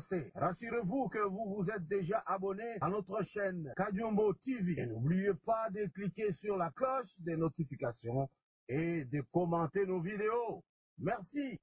passé. Rassurez-vous que vous vous êtes déjà abonné à notre chaîne Kadiombo TV. Et n'oubliez pas de cliquer sur la cloche des notifications et de commenter nos vidéos. Merci.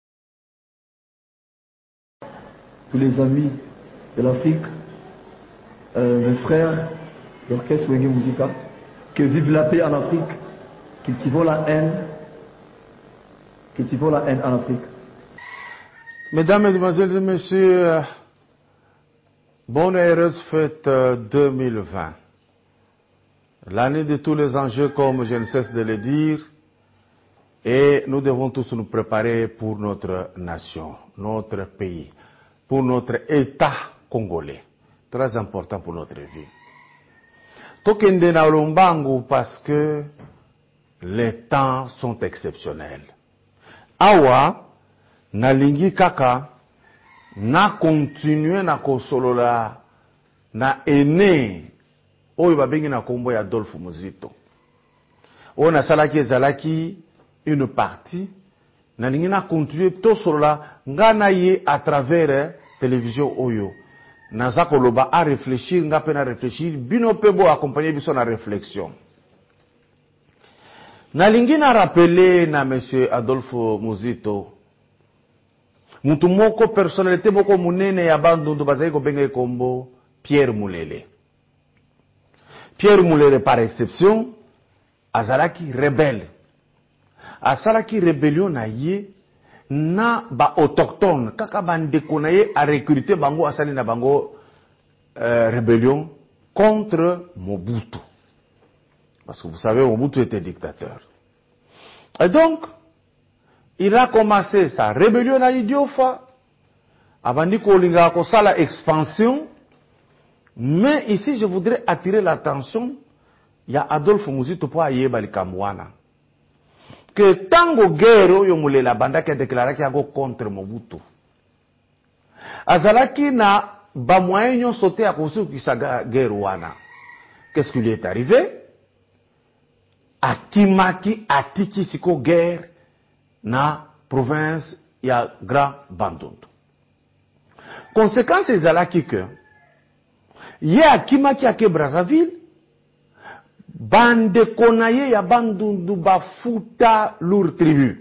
Tous les amis de l'Afrique, mes frères d'Orchestre Reggae Musica, que vive la paix en Afrique, cultivons la haine en Afrique. Mesdames, Mesdemoiselles et Messieurs, bonne et heureuse fête 2020. L'année de tous les enjeux, comme je ne cesse de le dire, et nous devons tous nous préparer pour notre nation, notre pays, pour notre État congolais. Très important pour notre vie. Tokende na Olombangu parce que les temps sont exceptionnels. Awa, na lingi kaka, na continue na kosolola, na ene, oyo babengi na kombo ya Adolphe Muzito. Oyo na salaki ezalaki une partie, na lingi na continue to solola, nga na ye à travers télévision oyo. Naza koloba a réfléchir, nga pe na réfléchir, bino pe bo accompagner biso na réflexion. Na lingi na rappeler na monsieur Adolphe Muzito, mutu moko personnalité moko munene ya bandundu bazali ko benga kombo Pierre Mulele. Pierre Mulele par exception azalaki rebelle. Asalaki rébellion na ye na ba autochtone kaka bandeko na ye a recruter bango asali na bango rébellion contre Mobutu. Parce que vous savez, Mobutu était dictateur. Et donc, il a commencé sa rébellion à Idiofa, avant de kolinga kosala expansion. Mais ici, je voudrais attirer l'attention, il y a Adolphe Muzito pour ayeba likamwana. Que tango guerre yo mule la banda qui a déclaré qu'il y a contre Mobutu. Azalaki na ba moyen sauté à cause qui sa guerre wana. Qu'est-ce qui lui est arrivé? Akimaki atiki siko guerre na province ya Grand Bandundu. Conséquence ezalaki que ye akimaki ake Brazzaville bande konaye ya Bandundu bafuta lour tribu.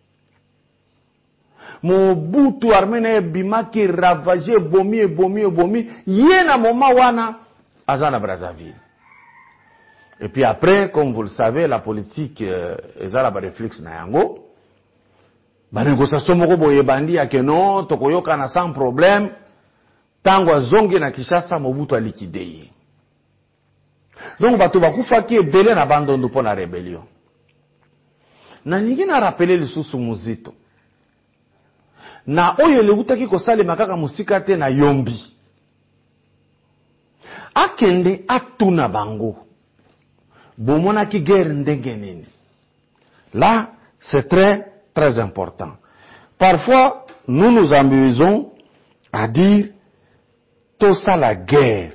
Mobutu armene bimaki ravage bomi ye na moma wana azana Brazzaville. Et puis après, comme vous le savez, la politique ezala ba réflexe na yango. Ba négociation moko boye bandi ya que non, tokoyoka na sans problème. Tango azongi na Kinshasa Mobutu a liquidé. Donc bato bakufaki ebele na Bandundu pour la rébellion. Na ningi na rappeler lisusu Muzito. Na oyo leutaki kosalema kaka musika te na Yombi. Akende atuna bango. Bomona ki guerre ndenge nini. Là, c'est très important. Parfois, nous nous amusons à dire tout ça la guerre.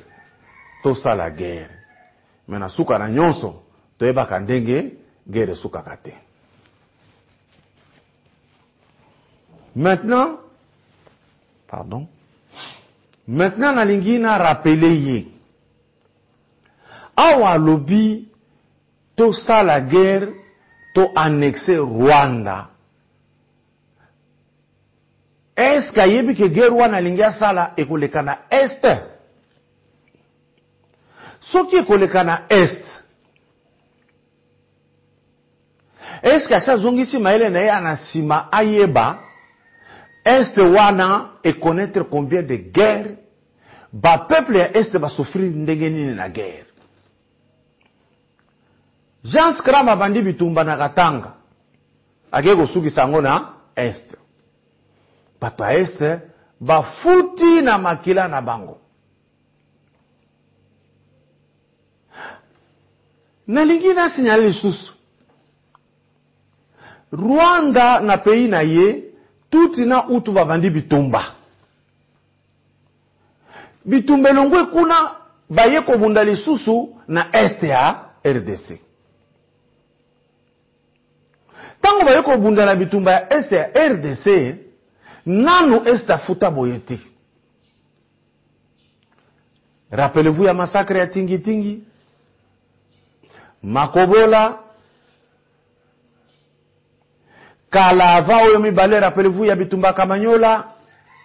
Mais na suka na nyonso, toyeba ka ndenge guerre suka kate. Maintenant, na lingi na rappeler ye. Awa lobi tout ça la guerre, tout annexé Rwanda. Est-ce qu'il y a que guerre wana lingia sala ekolekana est? Ce qui ekolekana est. Est-ce que ça zongisi maele na ya na sima ayeba est wana et connaître combien de guerres ba peuple ya est va souffrir ndenge nini na guerre. Jean Skrama bandi bitumba na Katanga. Ageko suki sango na est. Bato a est ba futi na makila na bango. Na lingi na signale lisusu. Rwanda na pays na ye tuti na utu ba bandi bitumba. Bitumba longwe kuna baye ko bunda lisusu na est ya RDC. Tango baye ko bunda na bitumba ya est ya RDC, nanu est afuta boyeti. Rappelez-vous, il y a massacre à Tingi Tingi. Makobola. Kalava Oyomi Bale, rappelez-vous, il y a Bitumba Kamanyola.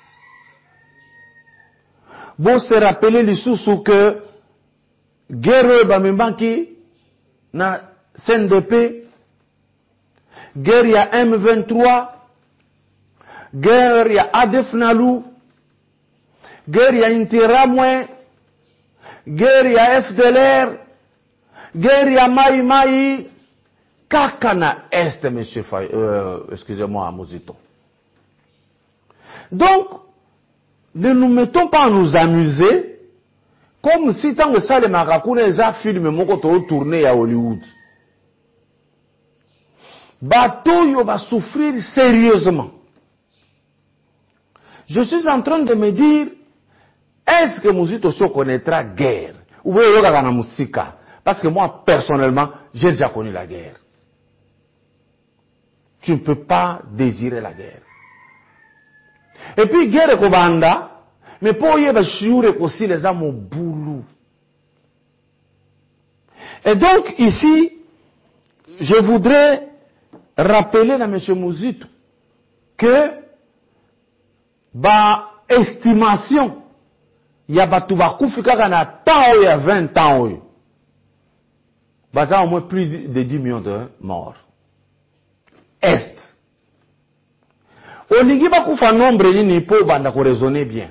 Bon, se rappeler les sous que guerre Bamimbanki na CNDP, guerre il y a M23, guerre il y a Adef Nalou, guerre il y a Intiramwe, guerre il y a FDLR, guerre il y a Maï Maï, Kakana Est, monsieur Fay, excusez-moi, Mozito. Donc, ne nous mettons pas à nous amuser comme si tant que ça les Marakounes les a filmé mon côté tourné à Hollywood. Bateau va souffrir sérieusement. Je suis en train de me dire, est-ce que Mozito connaîtra guerre? Ou bien il y a musique? Parce que moi, personnellement, j'ai déjà connu la guerre. Tu ne peux pas désirer la guerre. Et puis, guerre est Kobanda, mais pour y avoir aussi les âmes au boulot. Et donc, ici, je voudrais rappeler à M. Mozito que, estimation, il y a il y a 20 ans, il y a au moins plus de 10 millions de morts. Est. Olingi bakufa nombre nini po banda ko raisonner bien.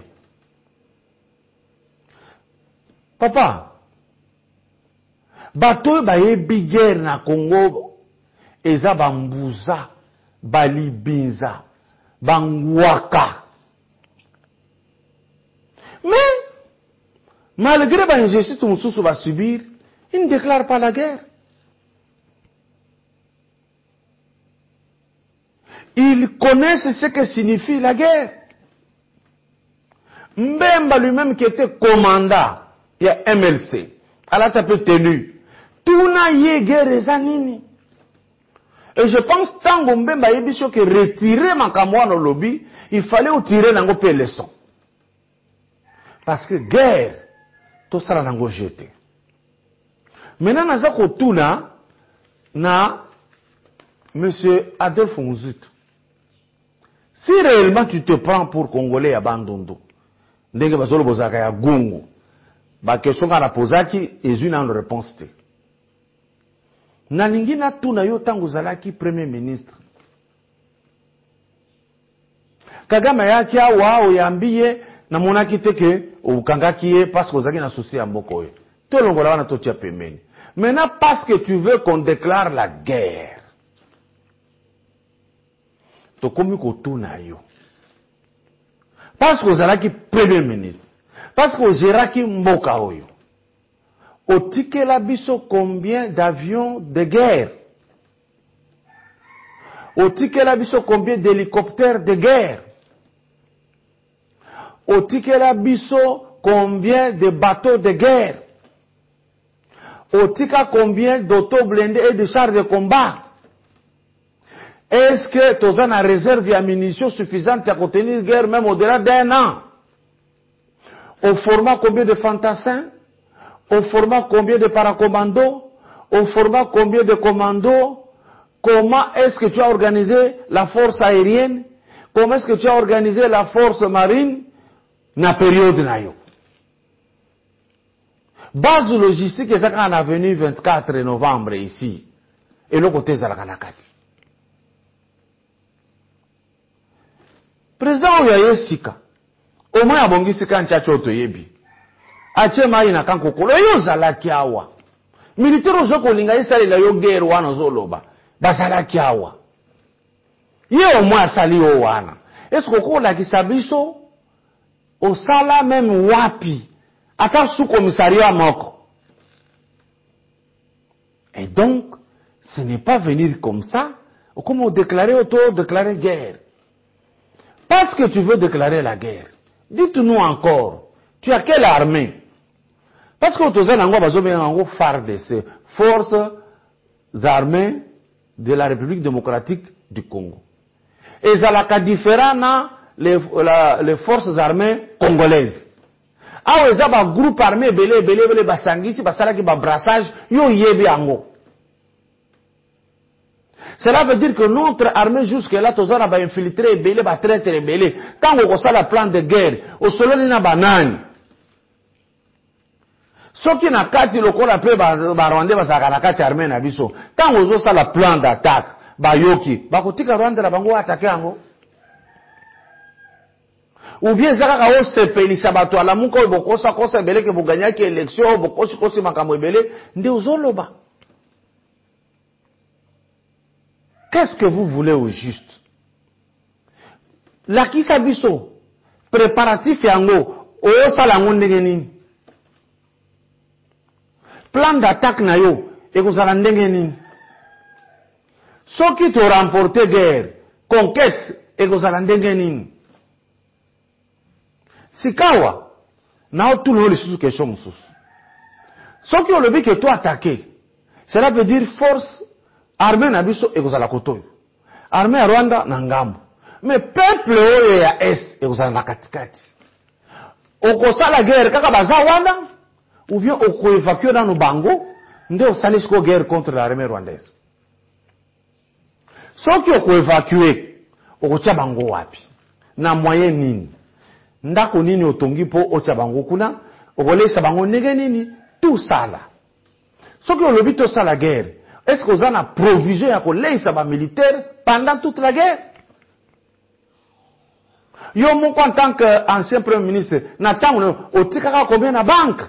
Papa, bato bayebi guerre na Congo eza bambuza, balibinza, bangwaka. Mais malgré l'injustice que Moussoussou va subir, il ne déclare pas la guerre. Ils connaissent ce que signifie la guerre. Mbemba lui-même qui était commandant, il y a MLC, à la tape tenu. Tout n'a yé guerre zanini. Et je pense tant que Mbemba yebiso que retirer Makamwa no lobby, il fallait tirer nango pe leçon. Parce que guerre, tout ça nango jeté. Maintenant, naza kotuna na monsieur Adolphe Muzito. Si réellement tu te prends pour Congolais ya bandundu, ndenge bazolo bozaka ya gungu, ba question ka na posaki ezui na réponse te. Na ningi na tuna yo tangu zalaki premier ministre. Kagame yaki awa oyambiye na monaki teke okangaki ye parce que ozaki na souci ya mboko yo. To longola wana to tia pembeni. Maintenant parce que tu veux qu'on déclare la guerre. Tokomi kotuna yo. Parce que ozalaki premier ministre. Parce que ozeraki mboka oyo. Otikela biso combien d'avions de guerre? Otikela biso combien d'hélicoptères de guerre? Otikela biso combien de bateaux de guerre? Otika combien d'auto blindés et de chars de combat? Est-ce que tu as une réserve de munitions suffisante pour contenir une guerre même au-delà d'un an? Au format combien de fantassins? Au format combien de paracommandos? Au format combien de commandos? Comment est-ce que tu as organisé la force aérienne? Comment est-ce que tu as organisé la force marine? Na période na yo. Base logistique est en avenue 24 novembre ici. Et le côté Zalakanakati. Président Oyaye Sika, au moins abongi Sika nchacho toyebi. Ache mai na kankokolo yo zalaki awa. Militaire ozoko linga isali la yo guerre wana zoloba. Bazalaki awa. Ye au moins asali o wana. Est-ce que la kisabiso au sala même wapi ata sous commissariat moko. Et donc ce n'est pas venir comme ça, comme on déclarait autour déclarer guerre. Parce que tu veux déclarer la guerre. Dites-nous encore, tu as quelle armée? Parce que tu as FARDC, Forces armées de la République démocratique du Congo. Et ça la différent les forces armées congolaises. awa eza ba groupe armé belé basangisi basalaki ba brassage yo yebi ango. Cela veut dire que notre armée jusque-là, tozana ba infiltré belé, ba traître belé. Tant qu'on a la plan de guerre, au solo na banane. Soki na kati lokola après ba Rwanda bazaka na kati armée na biso. Tant qu'on a la plan d'attaque, ba yoki, ba kotika Rwanda na bango attaquer ango. Ou bien zaka ka osepelisa bato ala muko bokosa kosa belé ke buganya ki élection bokosi kosi makambo belé, nde ozoloba. Qu'est-ce que vous voulez au juste? La kisa biso, préparatif yango, oyo salango ndenge nini? Plan d'attaque na yo, ekozala ndenge nini? Soki to remporter guerre, conquête, ekozala ndenge nini? Sikawa, na o tout le lisusu question mususu. Soki olobi que toi attaquer, cela veut dire force armée na biso ekozala kotoyo. Armée ya Rwanda na ngambo. Mais peuple oyo ya est ekozala na katikati. Okosala guerre kaka baza wana ou bien okoévacuer dans bango nde osalisi ko guerre contre l'armée rwandaise. Soki okoévacuer okotia bango wapi? Na moyen nini? Ndako nini otongi po otia bango kuna? Okolesa bango ndenge nini? Tout ça là. Soki olobi to sala guerre, est-ce que vous avez une provision à coller ba militaire pendant toute la guerre? Yo mon en tant qu'ancien premier ministre, n'attend au tikaka combien na banque?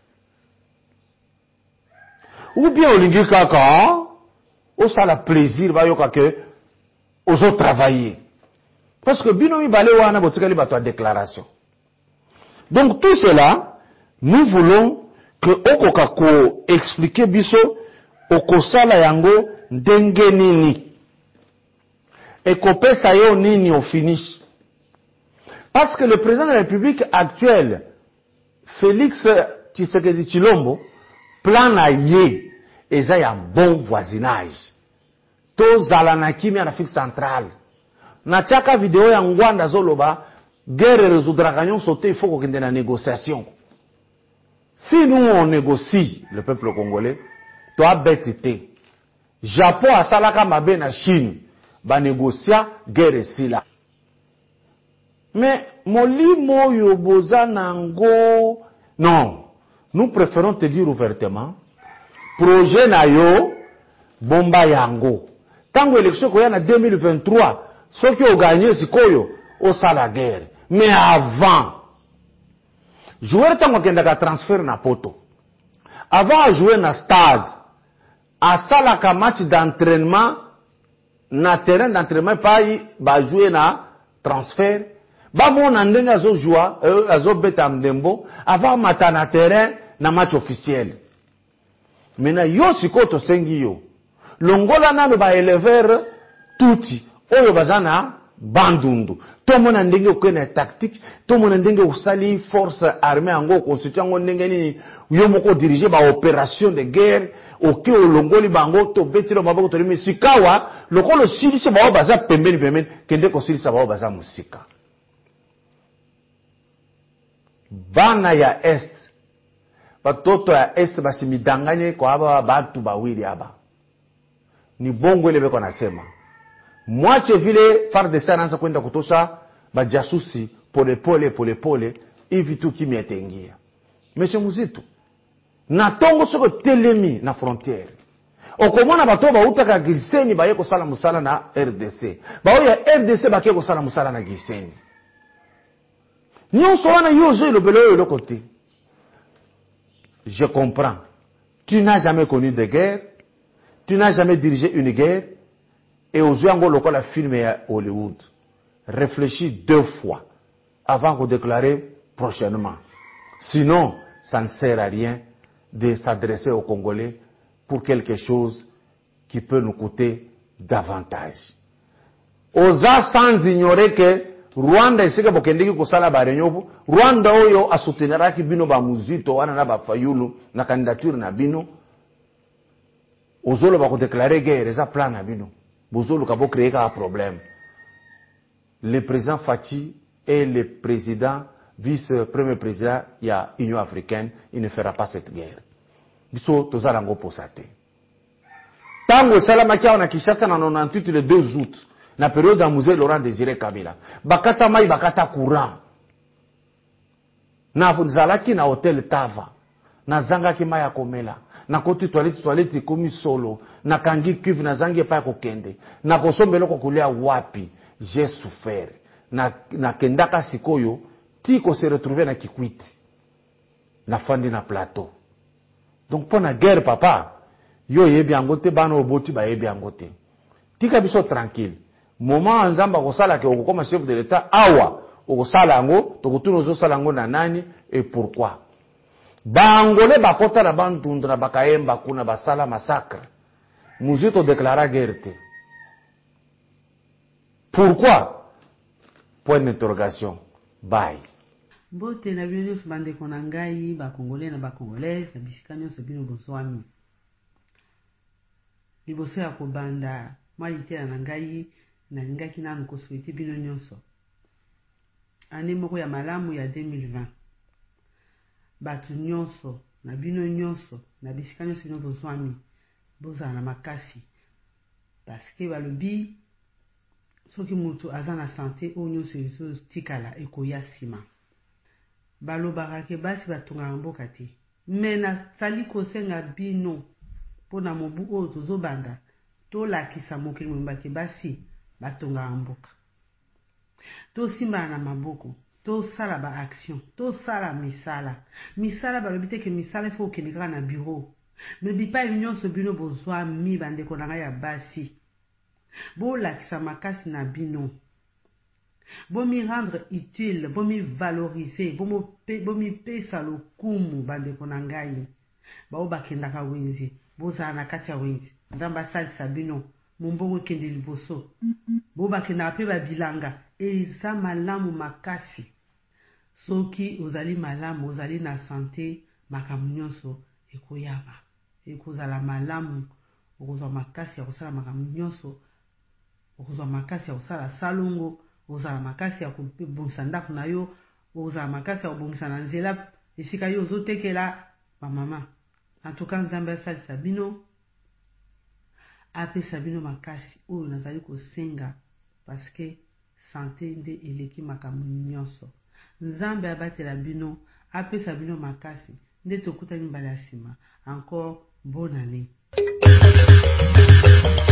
Ou bien au lingi kaka, au sala plaisir ba yo que aux autres travailler. Parce que binomi balé wana botikali ba toi déclaration. Donc tout cela, nous voulons que okokako expliquer biso okosala yango ndenge nini ekopesa yo nini au finish. Parce que le président de la République actuel Félix Tshisekedi Tshilombo plan na ye eza ya bon voisinage tozala na kimia na Afrique centrale na tiaka video ya ngwanda zoloba guerre résoudra nyonso te, il faut kokende na négociation. Si nous on négocie le peuple congolais toi bête. Japon a salaka mabe na Chine ba négocia guerre sila. Mais molimo yoboza nango non. Nous préférons te dire ouvertement projet na yo bomba yango. Tango élection koya na 2023 soki o gagner sikoyo o sala guerre. Mais avant joueur tango kendaka transfert na poto. Avant jouer na stade à salaka match d'entraînement na terrain d'entraînement payi ba jouer na transfert ba mona ndenge azo joua azo beta mdembo avant mata na terrain na match officiel. Mena yo sikoto sengi yo longola nano ba éleveur tuti oyo bazana bandundu to mona ndenge okena tactique to mona ndenge usali force armée ango constitution ngo ndenge nini yo moko diriger ba opération de guerre oke olongoli bango to betilo maboko to limi sikawa lokolo silisa ba baza pembeni kende ko silisa ba baza musika. Bana ya est batoto ya est basimidanganye kwa aba batu bawili aba ni bongo ile beko nasema mwache vile FARDC anaanza kwenda kutosha bajasusi pole hivi tu kimya itaingia. Meshe muzito na tongo soko telemi na frontière okomona bato bautaka Gisenyi baye ko sala musala na RDC bao ya RDC bakie ko sala musala na Gisenyi nyonso wana yozo le belo le côté. Je comprends, tu n'as jamais connu de guerre, tu n'as jamais dirigé une guerre. Et aux yeux encore la film à Hollywood. Réfléchis 2 fois avant de déclarer prochainement. Sinon, ça ne sert à rien de s'adresser aux Congolais pour quelque chose qui peut nous coûter davantage. Osa sans ignorer que Rwanda isika bokendeki kosala ba réunion, Rwanda oyo asouteniraki bino ba muzito wana na ba fayulu na candidature na bino. Ozolo ba ko déclarer guerre, eza plan na bino. Bozolo kabo créer un problème. Le président Fachi est le président vice-premier président, il y a Union africaine, il ne fera pas cette guerre. Biso tozalango posate. Tango salamakia on a Kinshasa na 98 le 2 août, na période de musée Laurent Désiré Kabila. Bakata mai bakata courant. Na zalaki na hotel Tava. Na zanga ki mai ya komela. Na koti toilette komi solo. Na kangi cuve na zangi pa kokende. Na kosombelo kokulia wapi. J'ai souffert. Na kendaka sikoyo tiko se retrouver na Kikwiti. Na fandi na plateau. Donc pour la guerre papa, yo yebi angote bana oboti ba yebi angote. Tika biso tranquille. Moment nzamba ko sala ke okoma chef de l'état awa, okosala ngo, tokutuna zo sala ngo na nani et pourquoi? Bangolé bakota na bandunda na bakayemba kuna basala massacre. Muzito déclara guerre te. Pourquoi? Point d'interrogation. Bye. Bote na bino nyonso bandeko na ngai bakongolais na bakongolaise na bisika nyonso bino bozwami liboso ya kobanda mwa litela na ngai nalingaki nanu kosouhaite bino nyonso ane moko ya malamu ya 2020 bato nyonso na bino nyonso na bisika nyonso bino bozwami bozala na makasi paske balobi soki moto aza na sante oyo nyonso ezotikala ekoya nsima balobaka ke basi batongaka mboka te me nasali kosenga bino mpo na mobu oyo tozobanda tolakisa mokili mobimba ke basi batongaka mboka tosimbana na maboko tosala baaction tosala misala balobi te ke misala ifo okende kaka na bureau me bipai nyonso bino bozwami bandeko na ngai ya basi bolakisa makasi na bino bomi rendre utile, bomi valoriser, bomi pesa lokumu bandeko na ngai. Bao bakendaka wenzi, bozala na kati ya wenzi. Nzamba salisa bino, mombongo kende liboso. Bo bakendaka pe babilanga, eza malamu makasi. Soki ozali malamu, ozali na santé, makambo nyonso ekoyama. Ekozala malamu, okozwa makasi ya kosala makambo nyonso, okozwa makasi ya kosala salongo. Ozala makasi ya kobongisa ndako na yo, ozala makasi ya kobongisa na nzela esika yo ozotekela bamama. Antuka Nzambe asalisa bino, apesa bino makasi oyo nazali kosenga paske sante nde eleki makambo nyonso. Nzambe abatela bino, apesa bino makasi nde tokutani mbala ya nsima. Encore bonne année.